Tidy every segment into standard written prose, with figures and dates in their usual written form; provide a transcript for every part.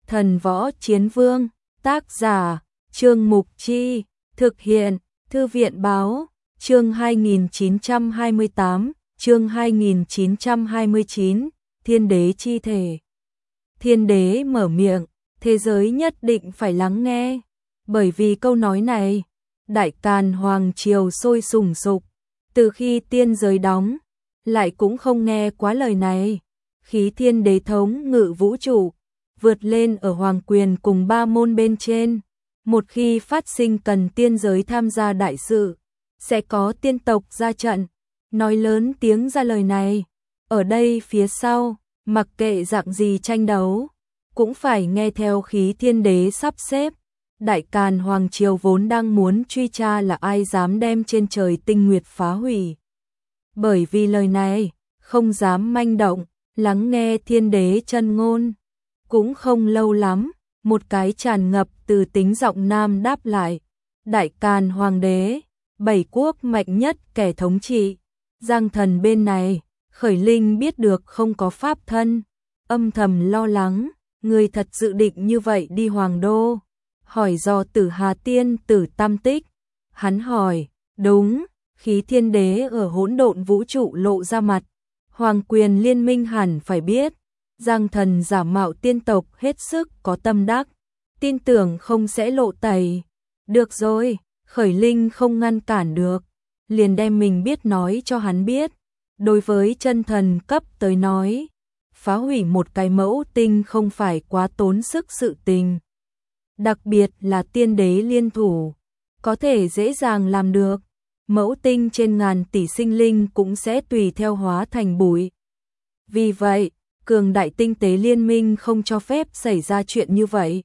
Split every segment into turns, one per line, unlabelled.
Thần Võ Chiến Vương, tác giả, Trương Mục Chi, thực hiện, Thư viện Báo, chương 2928, chương 2929, Thiên Đế chi thể. Thiên Đế mở miệng, thế giới nhất định phải lắng nghe, bởi vì câu nói này, Đại Càn Hoàng Triều sôi sùng sục, từ khi tiên giới đóng, lại cũng không nghe quá lời này, khí Thiên Đế thống ngự vũ trụ, vượt lên ở hoàng quyền cùng ba môn bên trên, một khi phát sinh cần tiên giới tham gia đại sự, sẽ có tiên tộc ra trận, nói lớn tiếng ra lời này, ở đây phía sau, mặc kệ dạng gì tranh đấu, cũng phải nghe theo khí Thiên Đế sắp xếp. Đại Càn Hoàng Triều vốn đang muốn truy tra là ai dám đem trên trời tinh nguyệt phá hủy. Bởi vì lời này, không dám manh động, lắng nghe Thiên Đế chân ngôn. Cũng không lâu lắm, một cái tràn ngập từ tính giọng nam đáp lại. Đại Càn Hoàng đế, 7 quốc mạnh nhất kẻ thống trị. Giang Thần bên này, Khởi Linh biết được không có pháp thân, âm thầm lo lắng, người thật dự định như vậy đi Hoàng đô. Hỏi do Tử Hà Tiên Tử Tam Tích. Hắn hỏi, đúng, khí Thiên Đế ở hỗn độn vũ trụ lộ ra mặt. Hoàng quyền liên minh hẳn phải biết. Giang Thần giả mạo tiên tộc hết sức có tâm đắc, tin tưởng không sẽ lộ tẩy. Được rồi, Khởi Linh không ngăn cản được, liền đem mình biết nói cho hắn biết. Đối với chân thần cấp tới nói, phá hủy một cái mẫu tinh không phải quá tốn sức sự tình. Đặc biệt là tiên đế liên thủ, có thể dễ dàng làm được. Mẫu tinh trên ngàn tỷ sinh linh cũng sẽ tùy theo hóa thành bụi. Vì vậy, cường đại tinh tế liên minh không cho phép xảy ra chuyện như vậy.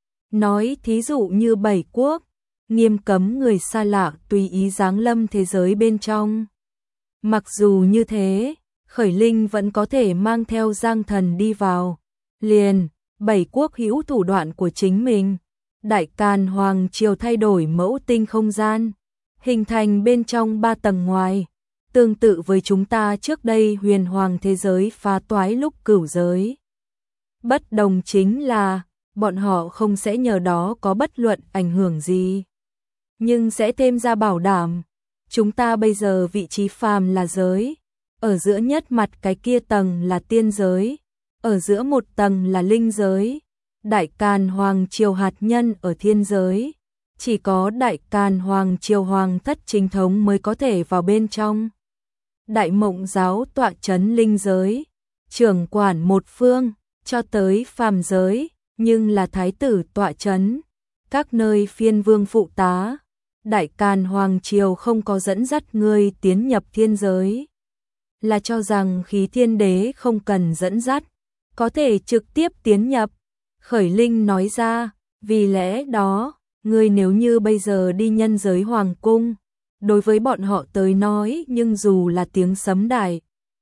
Nói thí dụ như 7 quốc, nghiêm cấm người xa lạ tùy ý giáng lâm thế giới bên trong. Mặc dù như thế, Khởi Linh vẫn có thể mang theo Giang Thần đi vào. Liền, 7 quốc hữu thủ đoạn của chính mình. Đại Càn Hoàng Triều thay đổi mẫu tinh không gian, hình thành bên trong 3 tầng ngoài. Tương tự với chúng ta trước đây huyền hoàng thế giới phá toái lúc cửu giới. Bất đồng chính là, bọn họ không sẽ nhờ đó có bất luận ảnh hưởng gì. Nhưng sẽ thêm ra bảo đảm, chúng ta bây giờ vị trí phàm là giới, ở giữa nhất mặt cái kia tầng là tiên giới, ở giữa một tầng là linh giới. Đại Càn Hoàng Triều hạt nhân ở thiên giới, chỉ có Đại Càn Hoàng Triều hoàng thất chính thống mới có thể vào bên trong. Đại Mộng Giáo tọa trấn linh giới, trưởng quản một phương, cho tới phàm giới, nhưng là thái tử tọa trấn, các nơi phiên vương phụ tá. Đại Càn Hoàng Triều không có dẫn dắt ngươi tiến nhập thiên giới, là cho rằng khí Thiên Đế không cần dẫn dắt, có thể trực tiếp tiến nhập. Khởi Linh nói ra, vì lẽ đó, ngươi nếu như bây giờ đi nhân giới hoàng cung, đối với bọn họ tới nói nhưng dù là tiếng sấm đại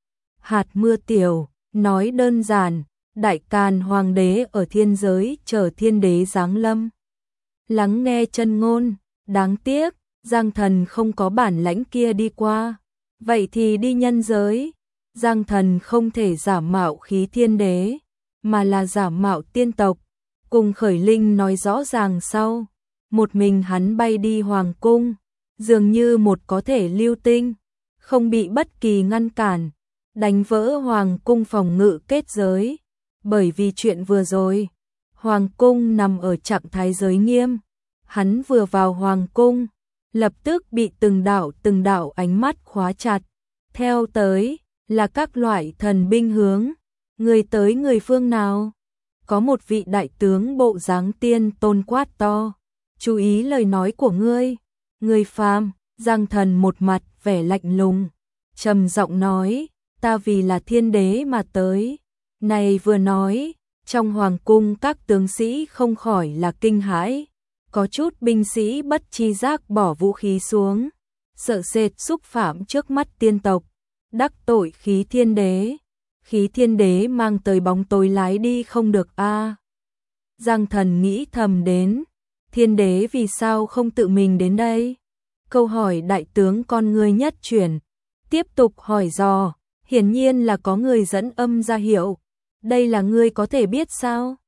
hạt mưa tiểu, nói đơn giản, Đại Càn Hoàng đế ở thiên giới chờ Thiên Đế giáng lâm. Lắng nghe chân ngôn, đáng tiếc, Giang Thần không có bản lãnh kia đi qua, vậy thì đi nhân giới. Giang Thần không thể giả mạo khí Thiên Đế, mà là giả mạo tiên tộc. Cùng Khởi Linh nói rõ ràng sau, một mình hắn bay đi hoàng cung, dường như một có thể lưu tinh, không bị bất kỳ ngăn cản, đánh vỡ hoàng cung phòng ngự kết giới. Bởi vì chuyện vừa rồi, hoàng cung nằm ở trạng thái giới nghiêm, hắn vừa vào hoàng cung, lập tức bị từng đạo ánh mắt khóa chặt. Theo tới là các loại thần binh hướng, người tới người phương nào? Có một vị đại tướng bộ dáng tiên tôn quát to, chú ý lời nói của ngươi, người phàm. Giang Thần một mặt vẻ lạnh lùng, trầm giọng nói, ta vì là Thiên Đế mà tới. Này vừa nói, trong hoàng cung các tướng sĩ không khỏi là kinh hãi, có chút binh sĩ bất chi giác bỏ vũ khí xuống, sợ sệt xúc phạm trước mắt tiên tộc, đắc tội khí Thiên Đế. Khí Thiên Đế mang tới bóng tối lái đi không được a. Giang Thần nghĩ thầm đến, Thiên Đế vì sao không tự mình đến đây? Câu hỏi đại tướng con ngươi nhất chuyển, tiếp tục hỏi dò, hiển nhiên là có người dẫn âm ra hiệu, đây là ngươi có thể biết sao?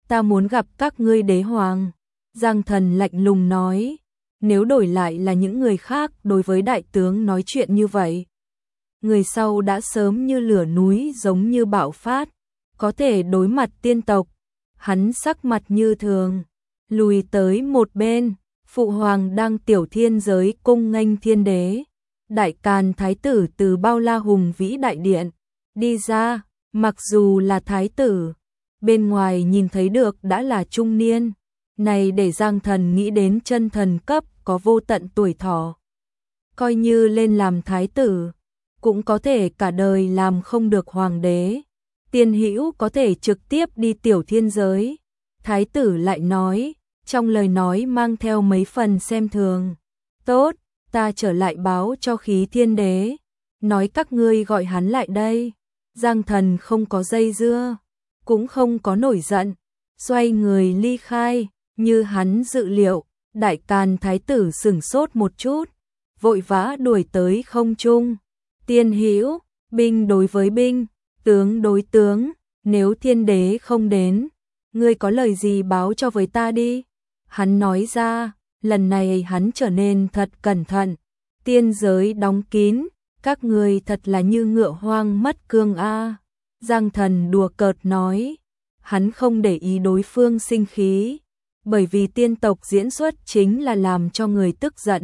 ta muốn gặp các ngươi đế hoàng. Giang Thần lạnh lùng nói, nếu đổi lại là những người khác đối với đại tướng nói chuyện như vậy, người sau đã sớm như lửa núi giống như bạo phát, có thể đối mặt tiên tộc. Hắn sắc mặt như thường, lùi tới một bên, phụ hoàng đang tiểu thiên giới cung nghênh thiên đế. Đại Càn thái tử từ bao la hùng vĩ đại điện đi ra, mặc dù là thái tử, bên ngoài nhìn thấy được đã là trung niên. Này để Giang Thần nghĩ đến chân thần cấp có vô tận tuổi thọ. Coi như lên làm thái tử, cũng có thể cả đời làm không được hoàng đế. Tiên Hữu có thể trực tiếp đi tiểu thiên giới. Thái tử lại nói, trong lời nói mang theo mấy phần xem thường. Tốt, ta trở lại báo cho Khí Thiên Đế, nói các ngươi gọi hắn lại đây. Giang Thần không có dây dưa, cũng không có nổi giận, xoay người ly khai. Như hắn dự liệu, Đại Càn thái tử sửng sốt một chút, vội vã đuổi tới không trung. Tiên Hữu, binh đối với binh, tướng đối tướng, nếu thiên đế không đến, ngươi có lời gì báo cho với ta đi. Hắn nói ra, lần này hắn trở nên thật cẩn thận. Tiên giới đóng kín, các ngươi thật là như ngựa hoang mất cương a. Giang Thần đùa cợt nói, hắn không để ý đối phương sinh khí, bởi vì tiên tộc diễn xuất chính là làm cho người tức giận.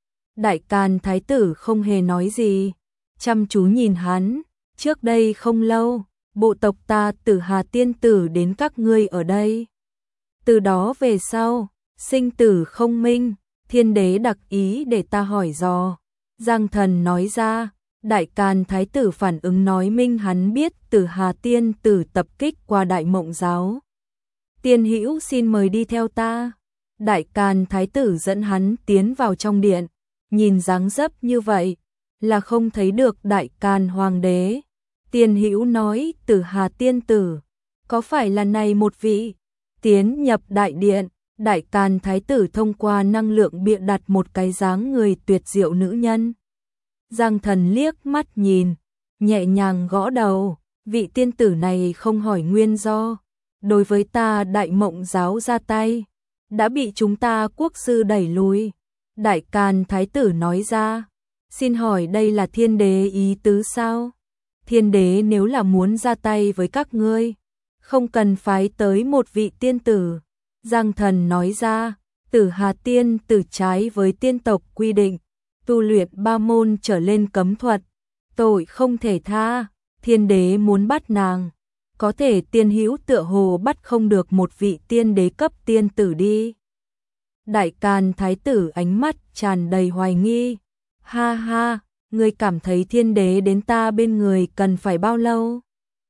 Đại Càn thái tử không hề nói gì, chăm chú nhìn hắn. Trước đây không lâu, bộ tộc ta Tử Hà tiên tử đến các ngươi ở đây. Từ đó về sau, sinh tử không minh, thiên đế đặc ý để ta hỏi dò. Giang Thần nói ra, Đại Càn thái tử phản ứng nói minh hắn biết Tử Hà tiên tử tập kích qua Đại Mộng giáo. Tiên Hữu xin mời đi theo ta. Đại Càn thái tử dẫn hắn tiến vào trong điện, nhìn dáng dấp như vậy là không thấy được Đại Càn hoàng đế. Tiên Hữu nói, Tử Hà tiên tử, có phải là này một vị? Tiến nhập đại điện, Đại Càn thái tử thông qua năng lượng bịa đặt một cái dáng người tuyệt diệu nữ nhân. Giang Thần liếc mắt nhìn, nhẹ nhàng gõ đầu, vị tiên tử này không hỏi nguyên do, đối với ta Đại Mộng giáo ra tay, đã bị chúng ta quốc sư đẩy lùi. Đại Càn thái tử nói ra, xin hỏi đây là thiên đế ý tứ sao? Thiên đế nếu là muốn ra tay với các ngươi, không cần phái tới một vị tiên tử. Giang Thần nói ra, Tử Hà tiên tử trái với tiên tộc quy định, tu luyện 3 môn trở lên cấm thuật, tội không thể tha. Thiên đế muốn bắt nàng, có thể Tiên Hữu tựa hồ bắt không được một vị tiên đế cấp tiên tử đi. Đại Càn thái tử ánh mắt tràn đầy hoài nghi. Ha ha, ngươi cảm thấy thiên đế đến ta bên người cần phải bao lâu?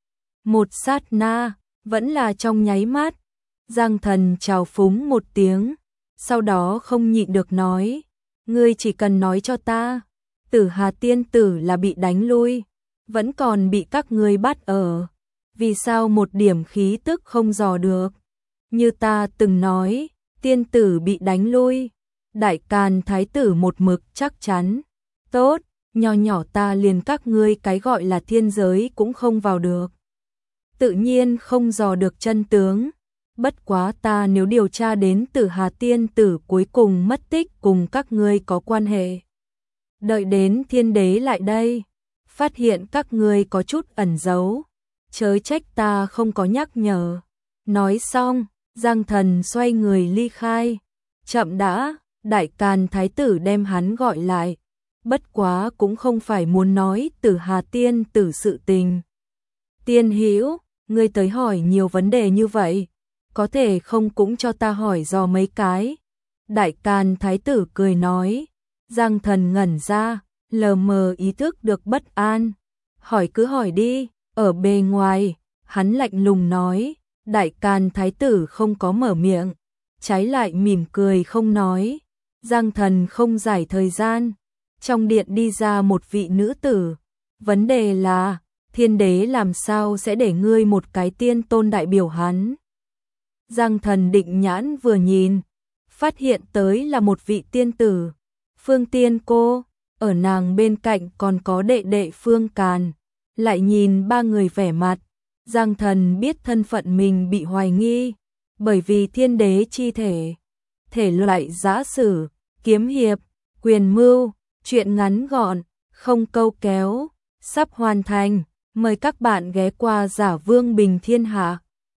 Một sát na, vẫn là trong nháy mắt. Giang Thần chào phúng một tiếng, sau đó không nhịn được nói, ngươi chỉ cần nói cho ta, Tử Hà tiên tử là bị đánh lui, vẫn còn bị các ngươi bắt ở, vì sao một điểm khí tức không dò được? Như ta từng nói, tiên tử bị đánh lui. Đại Càn thái tử một mực chắc chắn, tốt, nho nhỏ ta liền các ngươi cái gọi là thiên giới cũng không vào được, tự nhiên không dò được chân tướng. Bất quá ta nếu điều tra đến Tử Hà tiên tử cuối cùng mất tích cùng các ngươi có quan hệ, đợi đến thiên đế lại đây, phát hiện các ngươi có chút ẩn giấu, chớ trách ta không có nhắc nhở. Nói xong, Giang Thần xoay người ly khai. Chậm đã, Đại Càn thái tử đem hắn gọi lại, bất quá cũng không phải muốn nói Tử Hà tiên tử sự tình. Tiên Hữu, ngươi tới hỏi nhiều vấn đề như vậy, có thể không cũng cho ta hỏi dò mấy cái? Đại Càn thái tử cười nói. Giang Thần ngẩn ra, lờ mờ ý thức được bất an. Hỏi cứ hỏi đi. Ở bề ngoài, hắn lạnh lùng nói. Đại Càn thái tử không có mở miệng, trái lại mỉm cười không nói. Giang Thần không giải thời gian, trong điện đi ra một vị nữ tử. Vấn đề là, thiên đế làm sao sẽ để ngươi một cái tiên tôn đại biểu hắn? Giang Thần định nhãn vừa nhìn, phát hiện tới là một vị tiên tử, Phương Tiên cô, ở nàng bên cạnh còn có đệ đệ Phương Càn. Lại nhìn ba người vẻ mặt, Giang Thần biết thân phận mình bị hoài nghi, bởi vì thiên đế chi thể, thể loại giã sử, kiếm hiệp, quyền mưu, truyện ngắn gọn, không câu kéo, sắp hoàn thành, mời các bạn ghé qua Giả Vương Bình Thiên Hạ.